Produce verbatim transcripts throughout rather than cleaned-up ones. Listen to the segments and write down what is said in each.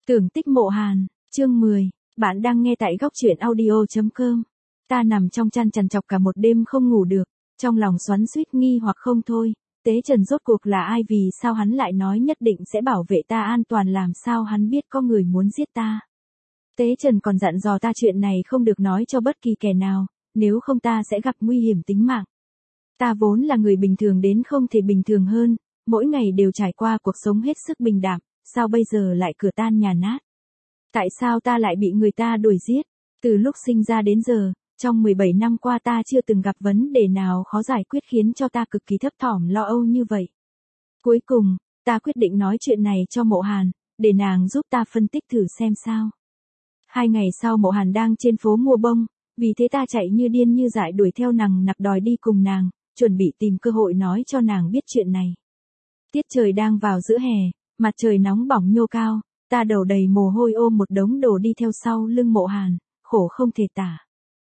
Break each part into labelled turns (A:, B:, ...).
A: Tưởng tích Mộ Hàn, chương mười, bạn đang nghe tại góc truyện audio chấm com. Ta nằm trong chăn trằn trọc cả một đêm không ngủ được, trong lòng xoắn xuýt nghi hoặc không thôi, Tế Trần rốt cuộc là ai, vì sao hắn lại nói nhất định sẽ bảo vệ ta an toàn, làm sao hắn biết có người muốn giết ta. Tế Trần còn dặn dò ta chuyện này không được nói cho bất kỳ kẻ nào, nếu không ta sẽ gặp nguy hiểm tính mạng. Ta vốn là người bình thường đến không thể bình thường hơn, mỗi ngày đều trải qua cuộc sống hết sức bình đạm, sao bây giờ lại cửa tan nhà nát? Tại sao ta lại bị người ta đuổi giết? Từ lúc sinh ra đến giờ, trong mười bảy năm qua ta chưa từng gặp vấn đề nào khó giải quyết khiến cho ta cực kỳ thấp thỏm lo âu như vậy. Cuối cùng, ta quyết định nói chuyện này cho Mộ Hàn, để nàng giúp ta phân tích thử xem sao. Hai ngày sau Mộ Hàn đang trên phố mua bông, vì thế ta chạy như điên như dại đuổi theo nàng nặc đòi đi cùng nàng, chuẩn bị tìm cơ hội nói cho nàng biết chuyện này. Tiết trời đang vào giữa hè, mặt trời nóng bỏng nhô cao, ta đầu đầy mồ hôi ôm một đống đồ đi theo sau lưng Mộ Hàn, khổ không thể tả.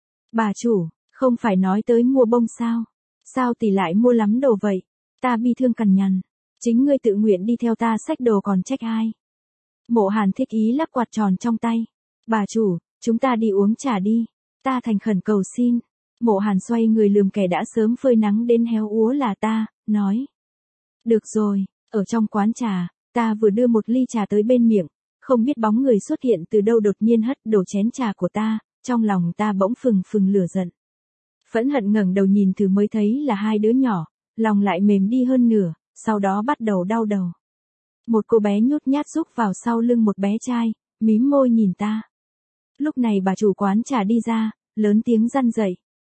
A: Bà chủ, không phải nói tới mua bông sao? Sao tỷ lại mua lắm đồ vậy? Ta bi thương cằn nhằn. Chính ngươi tự nguyện đi theo ta xách đồ còn trách ai? Mộ Hàn thích ý lắp quạt tròn trong tay. Bà chủ, chúng ta đi uống trà đi. Ta thành khẩn cầu xin. Mộ Hàn xoay người lườm kẻ đã sớm phơi nắng đến héo úa là ta, nói. Được rồi, ở trong quán trà, ta vừa đưa một ly trà tới bên miệng, không biết bóng người xuất hiện từ đâu đột nhiên hất đổ chén trà của ta, trong lòng ta bỗng phừng phừng lửa giận. Phẫn hận ngẩng đầu nhìn thử mới thấy là hai đứa nhỏ, lòng lại mềm đi hơn nửa, sau đó bắt đầu đau đầu. Một cô bé nhút nhát rúc vào sau lưng một bé trai, mím môi nhìn ta. Lúc này bà chủ quán trà đi ra, lớn tiếng răn dậy.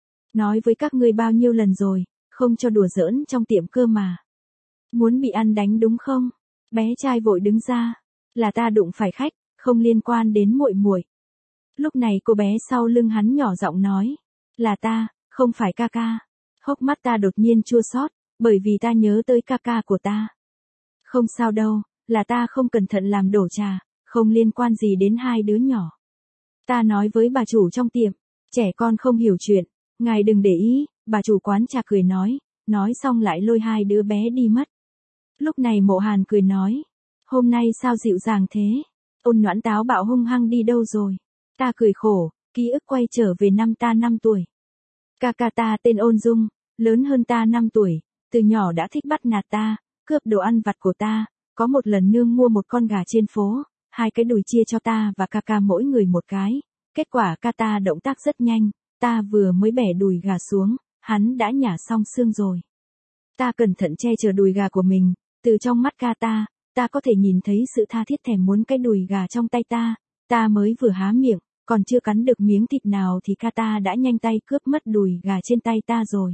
A: Nói với các ngươi bao nhiêu lần rồi, không cho đùa giỡn trong tiệm cơ mà. Muốn bị ăn đánh đúng không? Bé trai vội đứng ra, là ta đụng phải khách, không liên quan đến muội muội. Lúc này cô bé sau lưng hắn nhỏ giọng nói, là ta, không phải ca ca. Hốc mắt ta đột nhiên chua xót, bởi vì ta nhớ tới ca ca của ta. Không sao đâu, là ta không cẩn thận làm đổ trà, không liên quan gì đến hai đứa nhỏ. Ta nói với bà chủ trong tiệm, trẻ con không hiểu chuyện, ngài đừng để ý, bà chủ quán trà cười nói, nói xong lại lôi hai đứa bé đi mất. Lúc này Mộ Hàn cười nói, hôm nay sao dịu dàng thế? Ôn Noãn táo bạo hung hăng đi đâu rồi? Ta cười khổ, ký ức quay trở về năm ta năm tuổi. Ca ca ta tên Ôn Dung, lớn hơn ta năm tuổi, từ nhỏ đã thích bắt nạt ta, cướp đồ ăn vặt của ta, có một lần nương mua một con gà trên phố, hai cái đùi chia cho ta và ca ca mỗi người một cái, kết quả ca ta động tác rất nhanh, ta vừa mới bẻ đùi gà xuống, hắn đã nhả xong xương rồi. Ta cẩn thận che chở đùi gà của mình, từ trong mắt ca ta, ta có thể nhìn thấy sự tha thiết thèm muốn cái đùi gà trong tay ta, ta mới vừa há miệng, còn chưa cắn được miếng thịt nào thì ca ta đã nhanh tay cướp mất đùi gà trên tay ta rồi.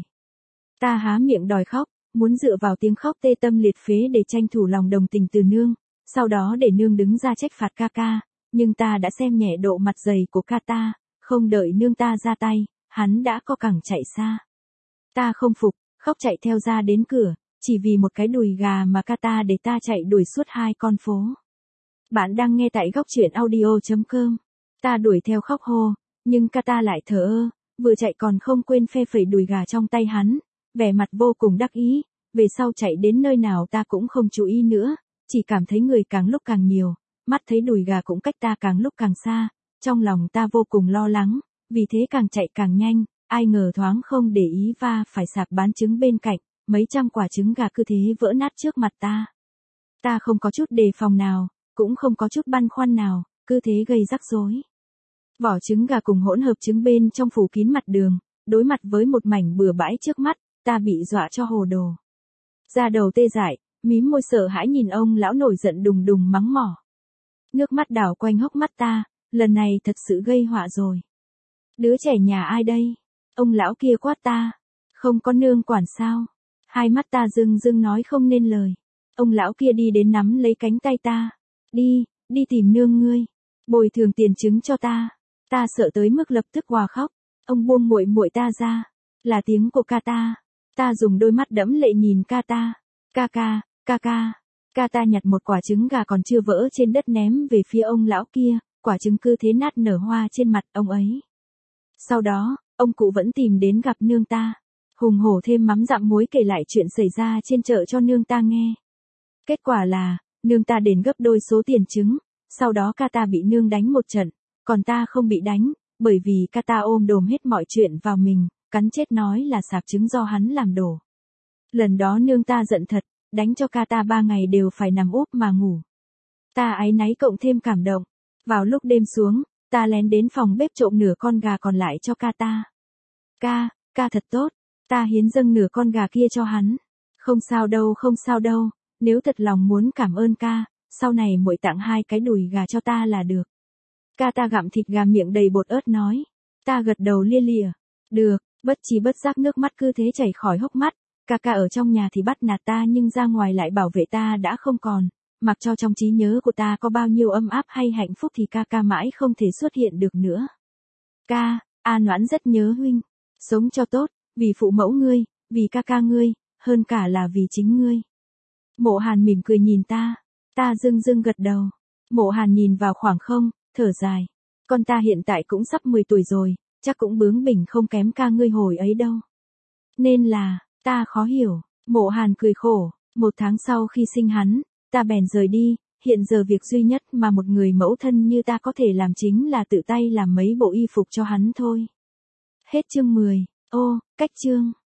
A: Ta há miệng đòi khóc, muốn dựa vào tiếng khóc tê tâm liệt phế để tranh thủ lòng đồng tình từ nương, sau đó để nương đứng ra trách phạt ca ca, nhưng ta đã xem nhẹ độ mặt dày của ca ta, không đợi nương ta ra tay, hắn đã co cẳng chạy xa. Ta không phục, khóc chạy theo ra đến cửa, chỉ vì một cái đùi gà mà ca ta để ta chạy đuổi suốt hai con phố. Bạn đang nghe tại góc truyện audio chấm com. Ta đuổi theo khóc hô, nhưng ca ta lại thờ ơ, vừa chạy còn không quên phe phẩy đùi gà trong tay hắn, vẻ mặt vô cùng đắc ý, về sau chạy đến nơi nào ta cũng không chú ý nữa, chỉ cảm thấy người càng lúc càng nhiều, mắt thấy đùi gà cũng cách ta càng lúc càng xa, trong lòng ta vô cùng lo lắng, vì thế càng chạy càng nhanh, ai ngờ thoáng không để ý va phải sạp bán trứng bên cạnh, mấy trăm quả trứng gà cứ thế vỡ nát trước mặt ta. Ta không có chút đề phòng nào, cũng không có chút băn khoăn nào, cứ thế gây rắc rối. Vỏ trứng gà cùng hỗn hợp trứng bên trong phủ kín mặt đường, đối mặt với một mảnh bừa bãi trước mắt, ta bị dọa cho hồ đồ. Da đầu tê dại, mím môi sợ hãi nhìn ông lão nổi giận đùng đùng mắng mỏ. Nước mắt đảo quanh hốc mắt ta, lần này thật sự gây họa rồi. Đứa trẻ nhà ai đây? Ông lão kia quát ta. Không có nương quản sao? Hai mắt ta rưng rưng nói không nên lời. Ông lão kia đi đến nắm lấy cánh tay ta. Đi, đi tìm nương ngươi. Bồi thường tiền trứng cho ta. Ta sợ tới mức lập tức òa khóc. Ông buông muội muội ta ra. Là tiếng của ca ta. Ta dùng đôi mắt đẫm lệ nhìn ca ta. Ca ca, ca ca. Ca ta nhặt một quả trứng gà còn chưa vỡ trên đất ném về phía ông lão kia. Quả trứng cứ thế nát nở hoa trên mặt ông ấy. Sau đó, ông cụ vẫn tìm đến gặp nương ta. Hùng hổ thêm mắm dặm muối kể lại chuyện xảy ra trên chợ cho nương ta nghe. Kết quả là, nương ta đền gấp đôi số tiền trứng, Sau đó ca ta bị nương đánh một trận, còn ta không bị đánh, bởi vì ca ta ôm đồm hết mọi chuyện vào mình, cắn chết nói là sạp trứng do hắn làm đổ. Lần đó nương ta giận thật, đánh cho ca ta ba ngày đều phải nằm úp mà ngủ. Ta áy náy cộng thêm cảm động. Vào lúc đêm xuống, ta lén đến phòng bếp trộm nửa con gà còn lại cho ca ta. Ca, ca thật tốt, ta hiến dâng nửa con gà kia cho hắn. Không sao đâu, không sao đâu, nếu thật lòng muốn cảm ơn ca, sau này muội tặng hai cái đùi gà cho ta là được. Ca ta gặm thịt gà miệng đầy bột ớt nói. Ta gật đầu lia lịa. Được, bất trí bất giác nước mắt cứ thế chảy khỏi hốc mắt. Ca ca ở trong nhà thì bắt nạt ta nhưng ra ngoài lại bảo vệ ta đã không còn. Mặc cho trong trí nhớ của ta có bao nhiêu ấm áp hay hạnh phúc thì ca ca mãi không thể xuất hiện được nữa. Ca, A Noãn rất nhớ huynh. Sống cho tốt, vì phụ mẫu ngươi, vì ca ca ngươi, hơn cả là vì chính ngươi. Mộ Hàn mỉm cười nhìn ta. Ta dưng dưng gật đầu. Mộ Hàn nhìn vào khoảng không, thở dài. Con ta hiện tại cũng sắp mười tuổi rồi, chắc cũng bướng bỉnh không kém ca ngươi hồi ấy đâu. Nên là, ta khó hiểu. Mộ Hàn cười khổ. Một tháng sau khi sinh hắn, ta bèn rời đi, hiện giờ việc duy nhất mà một người mẫu thân như ta có thể làm chính là tự tay làm mấy bộ y phục cho hắn thôi. Hết chương mười. Ô, cách chương.